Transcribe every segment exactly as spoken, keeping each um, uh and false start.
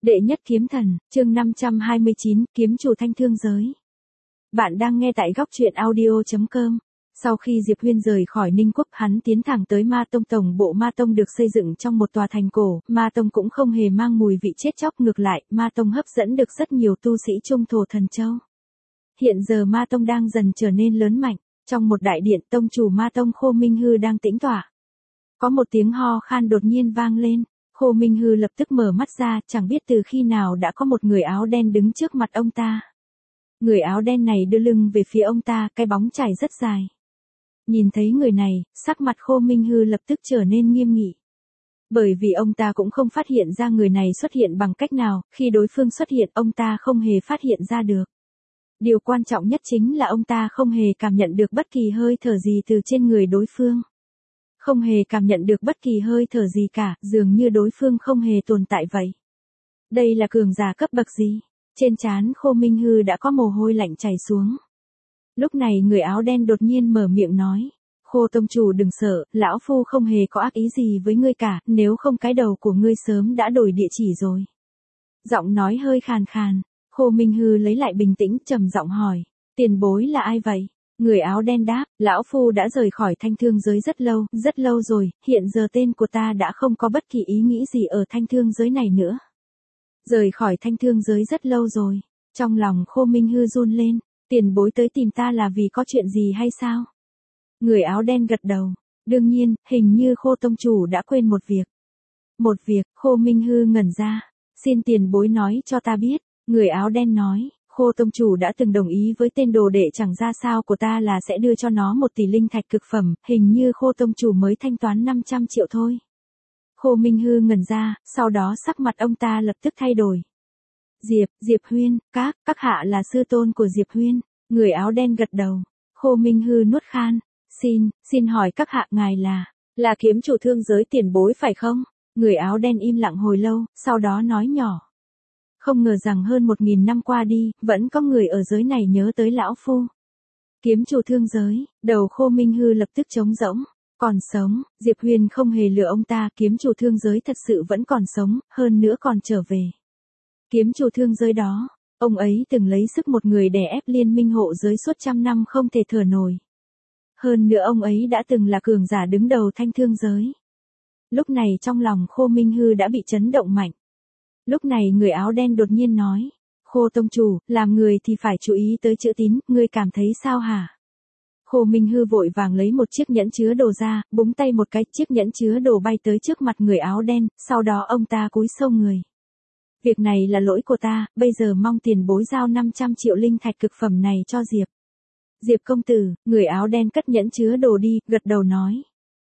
Đệ nhất kiếm thần, chương năm trăm hai mươi chín, kiếm chủ thanh thương giới. Bạn đang nghe tại góc truyện audio chấm com. Sau khi Diệp Huyên rời khỏi Ninh Quốc, hắn tiến thẳng tới Ma Tông. Tổng bộ Ma Tông được xây dựng trong một tòa thành cổ, Ma Tông cũng không hề mang mùi vị chết chóc, ngược lại, Ma Tông hấp dẫn được rất nhiều tu sĩ Trung Thổ Thần Châu. Hiện giờ Ma Tông đang dần trở nên lớn mạnh, trong một đại điện, tông chủ Ma Tông Khô Minh Hư đang tĩnh tọa. Có một tiếng ho khan đột nhiên vang lên. Khô Minh Hư lập tức mở mắt ra, chẳng biết từ khi nào đã có một người áo đen đứng trước mặt ông ta. Người áo đen này đưa lưng về phía ông ta, cái bóng chảy rất dài. Nhìn thấy người này, sắc mặt Khô Minh Hư lập tức trở nên nghiêm nghị. Bởi vì ông ta cũng không phát hiện ra người này xuất hiện bằng cách nào, khi đối phương xuất hiện ông ta không hề phát hiện ra được. Điều quan trọng nhất chính là ông ta không hề cảm nhận được bất kỳ hơi thở gì từ trên người đối phương. Không hề cảm nhận được bất kỳ hơi thở gì cả, dường như đối phương không hề tồn tại vậy. Đây là cường giả cấp bậc gì? Trên trán Khô Minh Hư đã có mồ hôi lạnh chảy xuống. Lúc này người áo đen đột nhiên mở miệng nói. Khô tông chủ đừng sợ, lão phu không hề có ác ý gì với ngươi cả, nếu không cái đầu của ngươi sớm đã đổi địa chỉ rồi. Giọng nói hơi khàn khàn, Khô Minh Hư lấy lại bình tĩnh, trầm giọng hỏi. Tiền bối là ai vậy? Người áo đen đáp, lão phu đã rời khỏi thanh thương giới rất lâu, rất lâu rồi, hiện giờ tên của ta đã không có bất kỳ ý nghĩ gì ở thanh thương giới này nữa. Rời khỏi thanh thương giới rất lâu rồi, trong lòng Khô Minh Hư run lên, tiền bối tới tìm ta là vì có chuyện gì hay sao? Người áo đen gật đầu, đương nhiên, hình như Khô tông chủ đã quên một việc. Một việc, Khô Minh Hư ngẩn ra, xin tiền bối nói cho ta biết, người áo đen nói. Khô tông chủ đã từng đồng ý với tên đồ đệ chẳng ra sao của ta là sẽ đưa cho nó một tỷ linh thạch cực phẩm, hình như Khô tông chủ mới thanh toán năm trăm triệu thôi. Khô Minh Hư ngẩn ra, sau đó sắc mặt ông ta lập tức thay đổi. Diệp, Diệp Huyên, các, các hạ là sư tôn của Diệp Huyên, người áo đen gật đầu. Khô Minh Hư nuốt khan, xin, xin hỏi các hạ ngài là, là kiếm chủ thương giới tiền bối phải không? Người áo đen im lặng hồi lâu, sau đó nói nhỏ. Không ngờ rằng hơn một nghìn năm qua đi, vẫn có người ở giới này nhớ tới lão phu. Kiếm chủ thương giới, đầu Khô Minh Hư lập tức trống rỗng. Còn sống, Diệp Huyền không hề lừa ông ta, kiếm chủ thương giới thật sự vẫn còn sống, hơn nữa còn trở về. Kiếm chủ thương giới đó, ông ấy từng lấy sức một người đè ép liên minh hộ giới suốt trăm năm không thể thở nổi. Hơn nữa ông ấy đã từng là cường giả đứng đầu thanh thương giới. Lúc này trong lòng Khô Minh Hư đã bị chấn động mạnh. Lúc này người áo đen đột nhiên nói, Khô tông chủ, làm người thì phải chú ý tới chữ tín, ngươi cảm thấy sao hả? Khô Minh Hư vội vàng lấy một chiếc nhẫn chứa đồ ra, búng tay một cái, chiếc nhẫn chứa đồ bay tới trước mặt người áo đen, sau đó ông ta cúi sâu người. Việc này là lỗi của ta, bây giờ mong tiền bối giao năm trăm triệu linh thạch cực phẩm này cho Diệp. Diệp công tử, người áo đen cất nhẫn chứa đồ đi, gật đầu nói.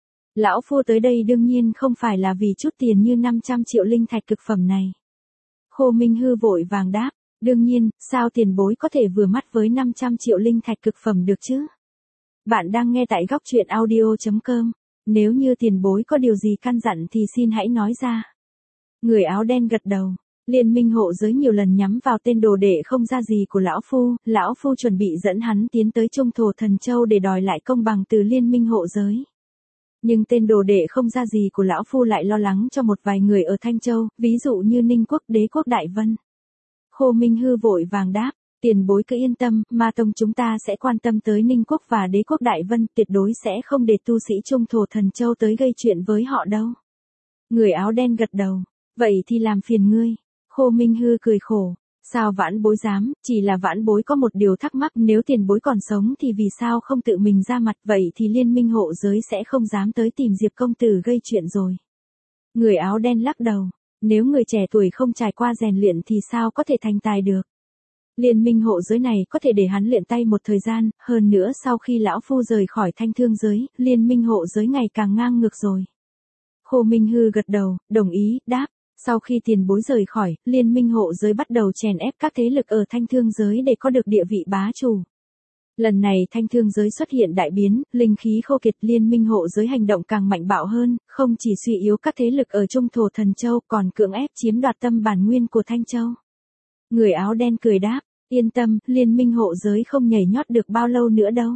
Lão phu tới đây đương nhiên không phải là vì chút tiền như năm trăm triệu linh thạch cực phẩm này. Khô Minh Hư vội vàng đáp, đương nhiên, sao tiền bối có thể vừa mắt với năm trăm triệu linh thạch cực phẩm được chứ? Bạn đang nghe tại góc truyện audio chấm com, nếu như tiền bối có điều gì căn dặn thì xin hãy nói ra. Người áo đen gật đầu, liên minh hộ giới nhiều lần nhắm vào tên đồ đệ không ra gì của lão phu, lão phu chuẩn bị dẫn hắn tiến tới Trung Thổ Thần Châu để đòi lại công bằng từ liên minh hộ giới. Nhưng tên đồ đệ không ra gì của lão phu lại lo lắng cho một vài người ở Thanh Châu, ví dụ như Ninh Quốc, Đế Quốc Đại Vân. Khô Minh Hư vội vàng đáp, tiền bối cứ yên tâm, Ma Tông chúng ta sẽ quan tâm tới Ninh Quốc và Đế Quốc Đại Vân, tuyệt đối sẽ không để tu sĩ Trung Thổ Thần Châu tới gây chuyện với họ đâu. Người áo đen gật đầu, vậy thì làm phiền ngươi. Khô Minh Hư cười khổ. Sao vãn bối dám, chỉ là vãn bối có một điều thắc mắc, nếu tiền bối còn sống thì vì sao không tự mình ra mặt, vậy thì liên minh hộ giới sẽ không dám tới tìm Diệp công tử gây chuyện rồi. Người áo đen lắc đầu, nếu người trẻ tuổi không trải qua rèn luyện thì sao có thể thành tài được. Liên minh hộ giới này có thể để hắn luyện tay một thời gian, hơn nữa sau khi lão phu rời khỏi thanh thương giới, liên minh hộ giới ngày càng ngang ngược rồi. Khô Minh Hư gật đầu, đồng ý, đáp. Sau khi tiền bối rời khỏi, liên minh hộ giới bắt đầu chèn ép các thế lực ở thanh thương giới để có được địa vị bá chủ. Lần này thanh thương giới xuất hiện đại biến, linh khí khô kiệt, liên minh hộ giới hành động càng mạnh bạo hơn, không chỉ suy yếu các thế lực ở Trung Thổ Thần Châu còn cưỡng ép chiếm đoạt tâm bản nguyên của Thanh Châu. Người áo đen cười đáp, yên tâm, liên minh hộ giới không nhảy nhót được bao lâu nữa đâu.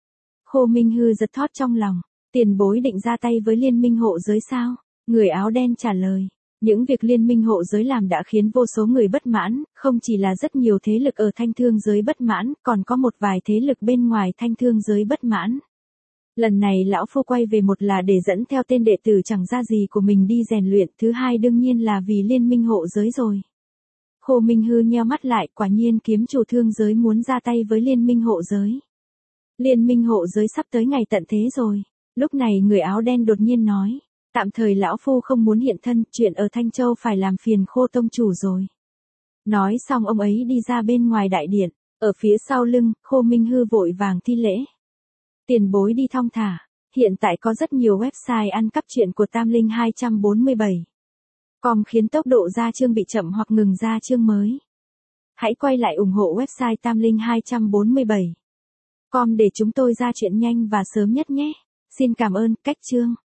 Khô Minh Hư giật thót trong lòng, tiền bối định ra tay với liên minh hộ giới sao? Người áo đen trả lời. Những việc liên minh hộ giới làm đã khiến vô số người bất mãn, không chỉ là rất nhiều thế lực ở thanh thương giới bất mãn, còn có một vài thế lực bên ngoài thanh thương giới bất mãn. Lần này lão phu quay về, một là để dẫn theo tên đệ tử chẳng ra gì của mình đi rèn luyện, thứ hai đương nhiên là vì liên minh hộ giới rồi. Khô Minh Hư nheo mắt lại, quả nhiên kiếm chủ thương giới muốn ra tay với liên minh hộ giới. Liên minh hộ giới sắp tới ngày tận thế rồi. Lúc này người áo đen đột nhiên nói, tạm thời lão phu không muốn hiện thân, chuyện ở Thanh Châu phải làm phiền Khô tông chủ rồi. Nói xong ông ấy đi ra bên ngoài đại điện, ở phía sau lưng, Khô Minh Hư vội vàng thi lễ. Tiền bối đi thong thả, hiện tại có rất nhiều website ăn cắp truyện của Tam Linh hai bốn bảy. Com khiến tốc độ ra chương bị chậm hoặc ngừng ra chương mới. Hãy quay lại ủng hộ website Tam Linh hai bốn bảy. Com để chúng tôi ra chuyện nhanh và sớm nhất nhé. Xin cảm ơn, cách chương.